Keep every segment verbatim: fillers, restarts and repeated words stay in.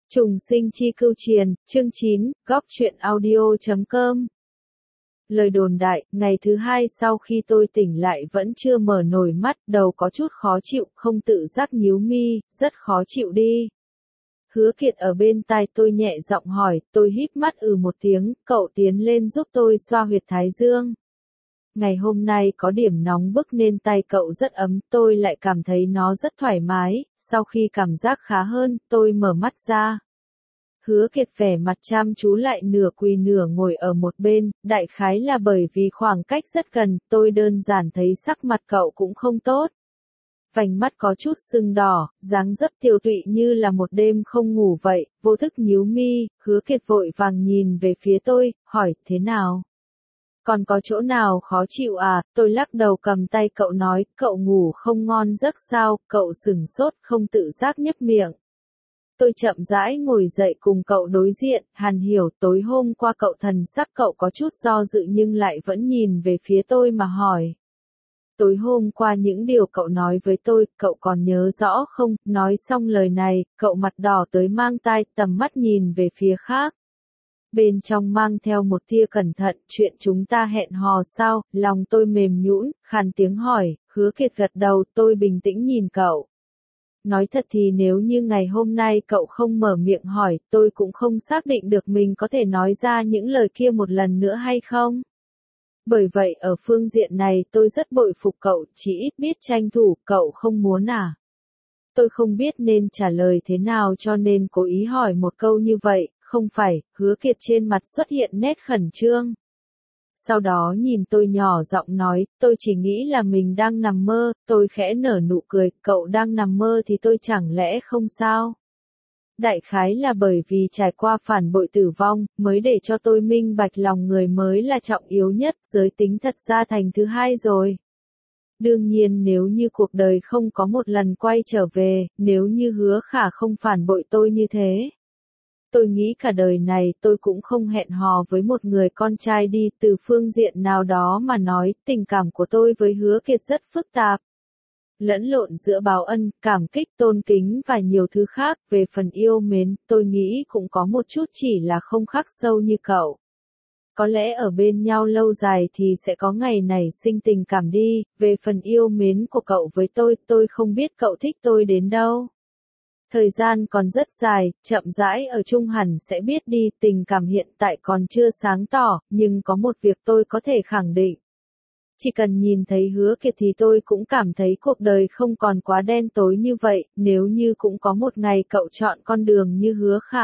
Trùng sinh chi cưu triền, chương chín, góc truyện audio chấm com. Lời đồn đại, ngày thứ hai sau khi tôi tỉnh lại vẫn chưa mở nổi mắt, đầu có chút khó chịu, không tự giác nhíu mi, rất khó chịu đi. Hứa Kiệt ở bên tai tôi nhẹ giọng hỏi, tôi híp mắt ừ một tiếng, cậu tiến lên giúp tôi xoa huyệt thái dương. Ngày hôm nay có điểm nóng bức nên tay cậu rất ấm, tôi lại cảm thấy nó rất thoải mái, sau khi cảm giác khá hơn, tôi mở mắt ra. Hứa Kiệt vẻ mặt chăm chú lại nửa quỳ nửa ngồi ở một bên, đại khái là bởi vì khoảng cách rất gần, tôi đơn giản thấy sắc mặt cậu cũng không tốt. Vành mắt có chút sưng đỏ, dáng dấp tiều tụy như là một đêm không ngủ vậy, vô thức nhíu mi, Hứa Kiệt vội vàng nhìn về phía tôi, hỏi, thế nào? Còn có chỗ nào khó chịu à? Tôi lắc đầu cầm tay cậu nói, cậu ngủ không ngon giấc sao? Cậu sửng sốt, không tự giác nhếch miệng. Tôi chậm rãi ngồi dậy cùng cậu đối diện, Hàn hiểu, tối hôm qua cậu thần sắc cậu có chút do dự nhưng lại vẫn nhìn về phía tôi mà hỏi. Tối hôm qua những điều cậu nói với tôi, cậu còn nhớ rõ không? Nói xong lời này, cậu mặt đỏ tới mang tai, tầm mắt nhìn về phía khác. Bên trong mang theo một tia cẩn thận, chuyện chúng ta hẹn hò sao? Lòng tôi mềm nhũn, khàn tiếng hỏi, Hứa Kiệt gật đầu, tôi bình tĩnh nhìn cậu. Nói thật thì nếu như ngày hôm nay cậu không mở miệng hỏi, tôi cũng không xác định được mình có thể nói ra những lời kia một lần nữa hay không. Bởi vậy ở phương diện này tôi rất bội phục cậu, chỉ ít biết tranh thủ, cậu không muốn à? Tôi không biết nên trả lời thế nào cho nên cố ý hỏi một câu như vậy, không phải, Hứa Kiệt trên mặt xuất hiện nét khẩn trương. Sau đó nhìn tôi nhỏ giọng nói, tôi chỉ nghĩ là mình đang nằm mơ, tôi khẽ nở nụ cười, cậu đang nằm mơ thì tôi chẳng lẽ không sao? Đại khái là bởi vì trải qua phản bội tử vong, mới để cho tôi minh bạch lòng người mới là trọng yếu nhất, giới tính thật ra thành thứ hai rồi. Đương nhiên nếu như cuộc đời không có một lần quay trở về, nếu như Hứa Khả không phản bội tôi như thế. Tôi nghĩ cả đời này tôi cũng không hẹn hò với một người con trai đi, từ phương diện nào đó mà nói, tình cảm của tôi với Hứa Kiệt rất phức tạp. Lẫn lộn giữa báo ân, cảm kích, tôn kính và nhiều thứ khác, về phần yêu mến, tôi nghĩ cũng có một chút chỉ là không khắc sâu như cậu. Có lẽ ở bên nhau lâu dài thì sẽ có ngày nảy sinh tình cảm đi, về phần yêu mến của cậu với tôi, tôi không biết cậu thích tôi đến đâu. Thời gian còn rất dài, chậm rãi ở chung hẳn sẽ biết đi, tình cảm hiện tại còn chưa sáng tỏ, nhưng có một việc tôi có thể khẳng định. Chỉ cần nhìn thấy Hứa Kiệt thì tôi cũng cảm thấy cuộc đời không còn quá đen tối như vậy, nếu như cũng có một ngày cậu chọn con đường như Hứa Khả.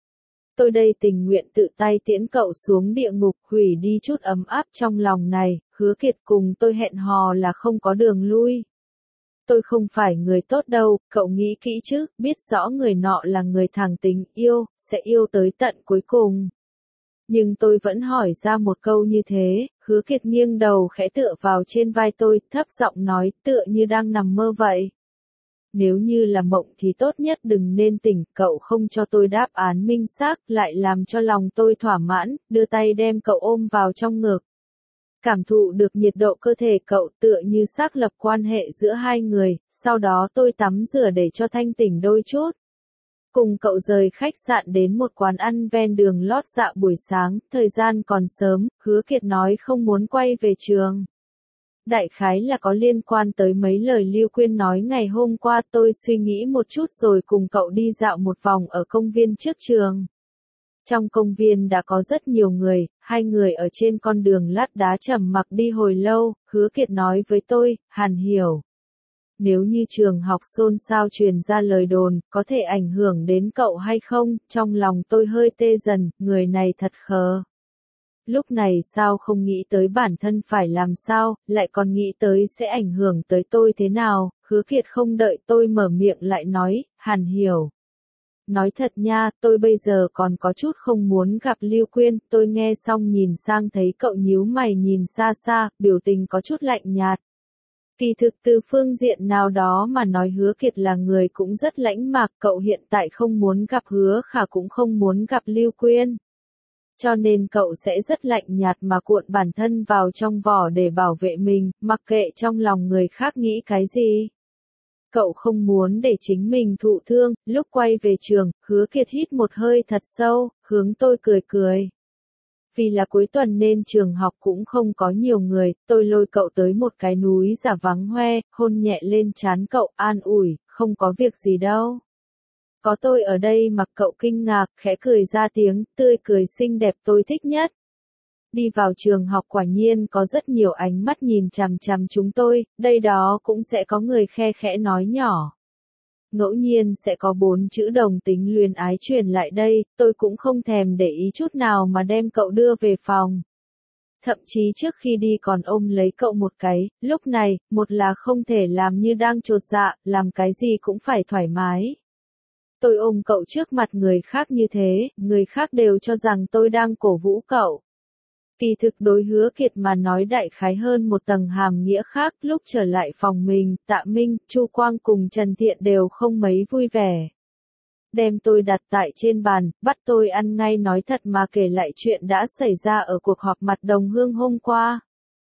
Tôi đây tình nguyện tự tay tiễn cậu xuống địa ngục, hủy đi chút ấm áp trong lòng này, Hứa Kiệt cùng tôi hẹn hò là không có đường lui. Tôi không phải người tốt đâu, cậu nghĩ kỹ chứ, biết rõ người nọ là người thẳng tính, yêu, sẽ yêu tới tận cuối cùng. Nhưng tôi vẫn hỏi ra một câu như thế, Hứa Kiệt nghiêng đầu khẽ tựa vào trên vai tôi, thấp giọng nói, tựa như đang nằm mơ vậy. Nếu như là mộng thì tốt nhất đừng nên tỉnh, cậu không cho tôi đáp án minh xác, lại làm cho lòng tôi thỏa mãn, đưa tay đem cậu ôm vào trong ngực. Cảm thụ được nhiệt độ cơ thể cậu tựa như xác lập quan hệ giữa hai người, sau đó tôi tắm rửa để cho thanh tỉnh đôi chút. Cùng cậu rời khách sạn đến một quán ăn ven đường lót dạ buổi sáng, thời gian còn sớm, Hứa Kiệt nói không muốn quay về trường. Đại khái là có liên quan tới mấy lời Lưu Quyên nói ngày hôm qua, tôi suy nghĩ một chút rồi cùng cậu đi dạo một vòng ở công viên trước trường. Trong công viên đã có rất nhiều người, hai người ở trên con đường lát đá trầm mặc đi hồi lâu, Hứa Kiệt nói với tôi, Hàn hiểu. Nếu như trường học xôn xao truyền ra lời đồn, có thể ảnh hưởng đến cậu hay không, trong lòng tôi hơi tê dần, người này thật khờ. Lúc này sao không nghĩ tới bản thân phải làm sao, lại còn nghĩ tới sẽ ảnh hưởng tới tôi thế nào, Hứa Kiệt không đợi tôi mở miệng lại nói, Hàn hiểu. Nói thật nha, tôi bây giờ còn có chút không muốn gặp Lưu Quyên, tôi nghe xong nhìn sang thấy cậu nhíu mày nhìn xa xa, biểu tình có chút lạnh nhạt. Kỳ thực từ phương diện nào đó mà nói Hứa Kiệt là người cũng rất lãnh mạc, cậu hiện tại không muốn gặp Hứa Khả cũng không muốn gặp Lưu Quyên. Cho nên cậu sẽ rất lạnh nhạt mà cuộn bản thân vào trong vỏ để bảo vệ mình, mặc kệ trong lòng người khác nghĩ cái gì. Cậu không muốn để chính mình thụ thương, lúc quay về trường, Hứa Kiệt hít một hơi thật sâu, hướng tôi cười cười. Vì là cuối tuần nên trường học cũng không có nhiều người, tôi lôi cậu tới một cái núi giả vắng hoe, hôn nhẹ lên trán cậu, an ủi, không có việc gì đâu. Có tôi ở đây mặc cậu kinh ngạc, khẽ cười ra tiếng, tươi cười xinh đẹp tôi thích nhất. Đi vào trường học quả nhiên có rất nhiều ánh mắt nhìn chằm chằm chúng tôi, đây đó cũng sẽ có người khe khẽ nói nhỏ. Ngẫu nhiên sẽ có bốn chữ đồng tính luyến ái truyền lại đây, tôi cũng không thèm để ý chút nào mà đem cậu đưa về phòng. Thậm chí trước khi đi còn ôm lấy cậu một cái, lúc này, một là không thể làm như đang chột dạ, làm cái gì cũng phải thoải mái. Tôi ôm cậu trước mặt người khác như thế, người khác đều cho rằng tôi đang cổ vũ cậu. Kỳ thực đối Hứa Kiệt mà nói đại khái hơn một tầng hàm nghĩa khác, lúc trở lại phòng mình, Tạ Minh, Chu Quang cùng Trần Thiện đều không mấy vui vẻ. Đem tôi đặt tại trên bàn, bắt tôi ăn ngay nói thật mà kể lại chuyện đã xảy ra ở cuộc họp mặt đồng hương hôm qua.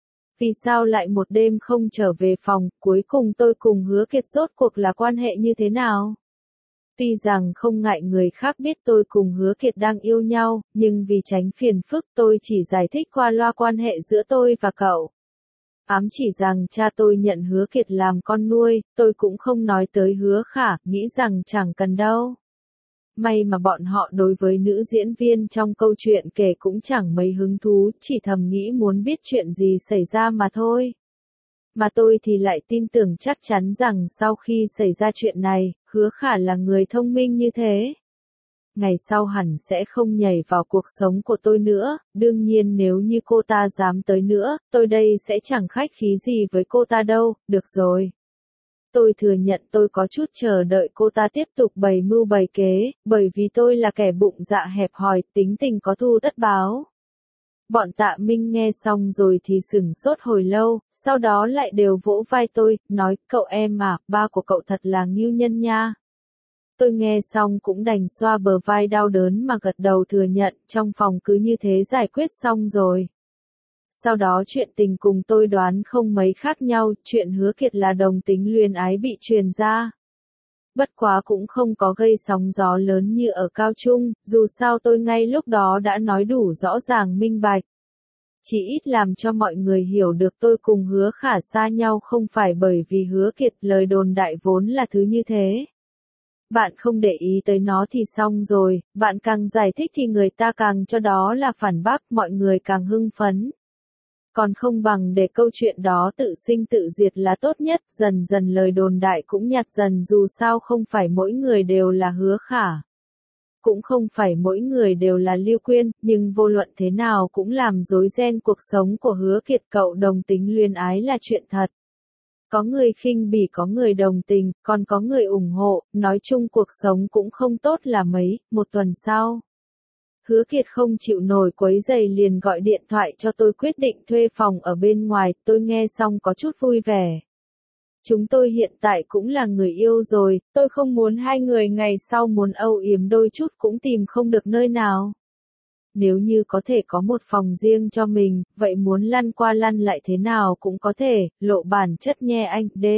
Vì sao lại một đêm không trở về phòng, cuối cùng tôi cùng Hứa Kiệt rốt cuộc là quan hệ như thế nào? Tuy rằng không ngại người khác biết tôi cùng Hứa Kiệt đang yêu nhau, nhưng vì tránh phiền phức tôi chỉ giải thích qua loa quan hệ giữa tôi và cậu. Ám chỉ rằng cha tôi nhận Hứa Kiệt làm con nuôi, tôi cũng không nói tới Hứa Khả, nghĩ rằng chẳng cần đâu. May mà bọn họ đối với nữ diễn viên trong câu chuyện kể cũng chẳng mấy hứng thú, chỉ thầm nghĩ muốn biết chuyện gì xảy ra mà thôi. Mà tôi thì lại tin tưởng chắc chắn rằng sau khi xảy ra chuyện này, Hứa Khả là người thông minh như thế. Ngày sau hẳn sẽ không nhảy vào cuộc sống của tôi nữa, đương nhiên nếu như cô ta dám tới nữa, tôi đây sẽ chẳng khách khí gì với cô ta đâu, được rồi. Tôi thừa nhận tôi có chút chờ đợi cô ta tiếp tục bày mưu bày kế, bởi vì tôi là kẻ bụng dạ hẹp hòi, tính tình có thù tất báo. Bọn Tạ Minh nghe xong rồi thì sửng sốt hồi lâu, sau đó lại đều vỗ vai tôi, nói, cậu em à, ba của cậu thật là ngưu nhân nha. Tôi nghe xong cũng đành xoa bờ vai đau đớn mà gật đầu thừa nhận, trong phòng cứ như thế giải quyết xong rồi. Sau đó chuyện tình cùng tôi đoán không mấy khác nhau, chuyện Hứa Kiệt là đồng tính luyến ái bị truyền ra. Bất quá cũng không có gây sóng gió lớn như ở Cao Trung, dù sao tôi ngay lúc đó đã nói đủ rõ ràng minh bạch. Chỉ ít làm cho mọi người hiểu được tôi cùng Hứa Khả xa nhau không phải bởi vì Hứa Kiệt, lời đồn đại vốn là thứ như thế. Bạn không để ý tới nó thì xong rồi, bạn càng giải thích thì người ta càng cho đó là phản bác, mọi người càng hưng phấn. Còn không bằng để câu chuyện đó tự sinh tự diệt là tốt nhất, dần dần lời đồn đại cũng nhạt dần, dù sao không phải mỗi người đều là Hứa Khả. Cũng không phải mỗi người đều là Lưu Quyên, nhưng vô luận thế nào cũng làm rối ren cuộc sống của Hứa Kiệt, cậu đồng tính luyến ái là chuyện thật. Có người khinh bỉ, có người đồng tình, còn có người ủng hộ, nói chung cuộc sống cũng không tốt là mấy. Một tuần sau, Hứa Kiệt không chịu nổi quấy rầy liền gọi điện thoại cho tôi quyết định thuê phòng ở bên ngoài, tôi nghe xong có chút vui vẻ. Chúng tôi hiện tại cũng là người yêu rồi, tôi không muốn hai người ngày sau muốn âu yếm đôi chút cũng tìm không được nơi nào. Nếu như có thể có một phòng riêng cho mình, vậy muốn lăn qua lăn lại thế nào cũng có thể, lộ bản chất nhé anh, D.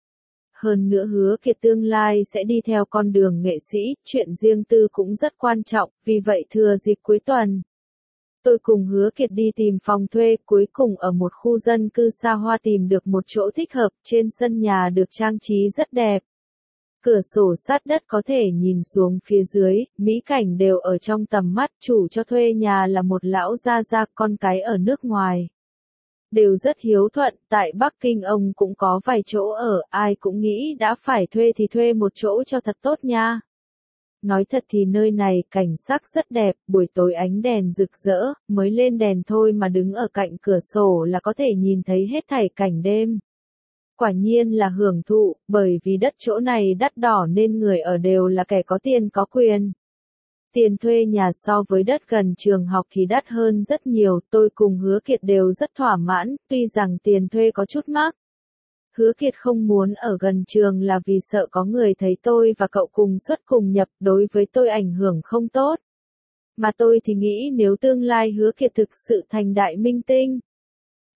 Hơn nữa Hứa Kiệt tương lai sẽ đi theo con đường nghệ sĩ, chuyện riêng tư cũng rất quan trọng, vì vậy thừa dịp cuối tuần. Tôi cùng Hứa Kiệt đi tìm phòng thuê, cuối cùng ở một khu dân cư xa hoa tìm được một chỗ thích hợp, trên sân nhà được trang trí rất đẹp. Cửa sổ sát đất có thể nhìn xuống phía dưới, mỹ cảnh đều ở trong tầm mắt, chủ cho thuê nhà là một lão gia gia, con cái ở nước ngoài. Đều rất hiếu thuận, tại Bắc Kinh ông cũng có vài chỗ ở, ai cũng nghĩ đã phải thuê thì thuê một chỗ cho thật tốt nha. Nói thật thì nơi này cảnh sắc rất đẹp, buổi tối ánh đèn rực rỡ, mới lên đèn thôi mà đứng ở cạnh cửa sổ là có thể nhìn thấy hết thảy cảnh đêm. Quả nhiên là hưởng thụ, bởi vì đất chỗ này đắt đỏ nên người ở đều là kẻ có tiền có quyền. Tiền thuê nhà so với đất gần trường học thì đắt hơn rất nhiều, tôi cùng Hứa Kiệt đều rất thỏa mãn, tuy rằng tiền thuê có chút mắc. Hứa Kiệt không muốn ở gần trường là vì sợ có người thấy tôi và cậu cùng xuất cùng nhập, đối với tôi ảnh hưởng không tốt. Mà tôi thì nghĩ nếu tương lai Hứa Kiệt thực sự thành đại minh tinh,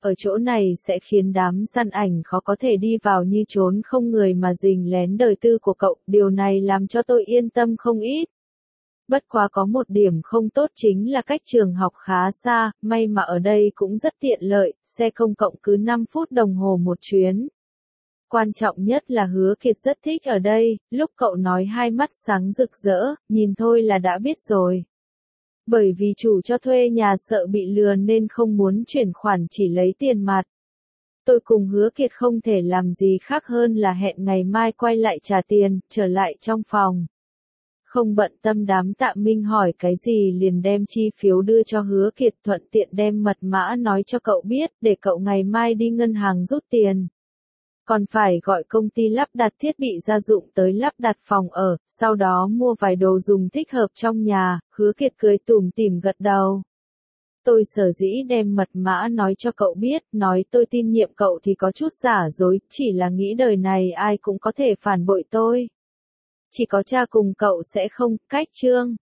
ở chỗ này sẽ khiến đám săn ảnh khó có thể đi vào như trốn không người mà rình lén đời tư của cậu, điều này làm cho tôi yên tâm không ít. Bất quá có một điểm không tốt chính là cách trường học khá xa, may mà ở đây cũng rất tiện lợi, xe công cộng cứ năm phút đồng hồ một chuyến. Quan trọng nhất là Hứa Kiệt rất thích ở đây, lúc cậu nói hai mắt sáng rực rỡ, nhìn thôi là đã biết rồi. Bởi vì chủ cho thuê nhà sợ bị lừa nên không muốn chuyển khoản chỉ lấy tiền mặt. Tôi cùng Hứa Kiệt không thể làm gì khác hơn là hẹn ngày mai quay lại trả tiền, trở lại trong phòng. Không bận tâm đám Tạ Minh hỏi cái gì liền đem chi phiếu đưa cho Hứa Kiệt, thuận tiện đem mật mã nói cho cậu biết để cậu ngày mai đi ngân hàng rút tiền. Còn phải gọi công ty lắp đặt thiết bị gia dụng tới lắp đặt phòng ở, sau đó mua vài đồ dùng thích hợp trong nhà. Hứa Kiệt cười tủm tỉm gật đầu. Tôi sở dĩ đem mật mã nói cho cậu biết, nói tôi tin nhiệm cậu thì có chút giả dối, chỉ là nghĩ đời này ai cũng có thể phản bội tôi. Chỉ có cha cùng cậu sẽ không, cách chương.